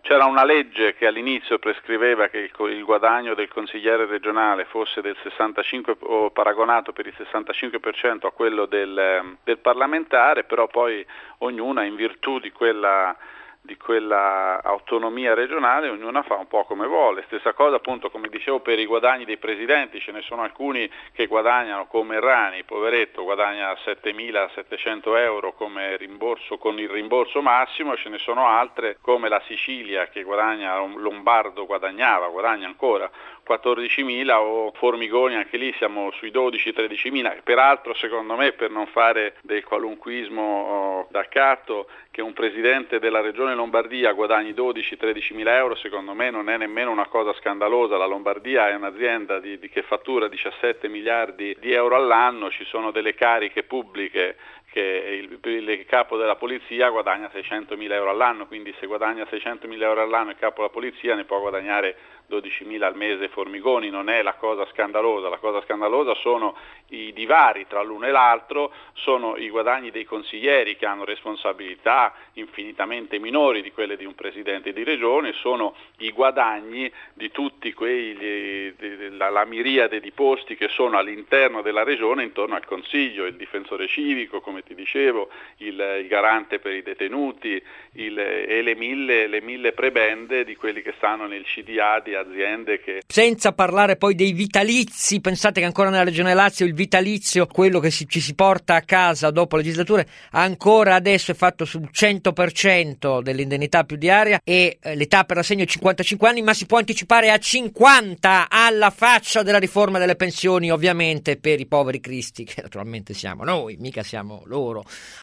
C'era una legge che all'inizio prescriveva che il guadagno del consigliere regionale fosse del 65 o paragonato per il 65% a quello del parlamentare, però poi ognuna in virtù di quella autonomia regionale, ognuna fa un po' come vuole. Stessa cosa appunto, come dicevo, per i guadagni dei presidenti. Ce ne sono alcuni che guadagnano, come Errani, poveretto, guadagna 7.700 euro come rimborso, con il rimborso massimo, e ce ne sono altre come la Sicilia che guadagna, Lombardo guadagna ancora 14.000, o Formigoni, anche lì siamo sui 12-13.000. Peraltro, secondo me, per non fare del qualunquismo d'accatto, che un presidente della regione Lombardia guadagni 12-13.000 euro, secondo me non è nemmeno una cosa scandalosa. La Lombardia è un'azienda che fattura 17 miliardi di euro all'anno, ci sono delle cariche pubbliche che il capo della polizia guadagna 600.000 euro all'anno, quindi se guadagna 600.000 euro all'anno il capo della polizia ne può guadagnare 12.000 al mese Formigoni. Non è la cosa scandalosa. La cosa scandalosa sono i divari tra l'uno e l'altro, sono i guadagni dei consiglieri che hanno responsabilità infinitamente minori di quelle di un presidente di regione, sono i guadagni di tutti la miriade di posti che sono all'interno della regione intorno al consiglio, il difensore civico, come ti dicevo, il garante per i detenuti e le mille prebende di quelli che stanno nel CDA di aziende che... Senza parlare poi dei vitalizi. Pensate che ancora nella Regione Lazio il vitalizio, quello che ci si porta a casa dopo legislature, ancora adesso è fatto sul 100% dell'indennità più diaria, e l'età per l'assegno è 55 anni, ma si può anticipare a 50, alla faccia della riforma delle pensioni, ovviamente per i poveri cristi, che naturalmente siamo noi, mica siamo loro.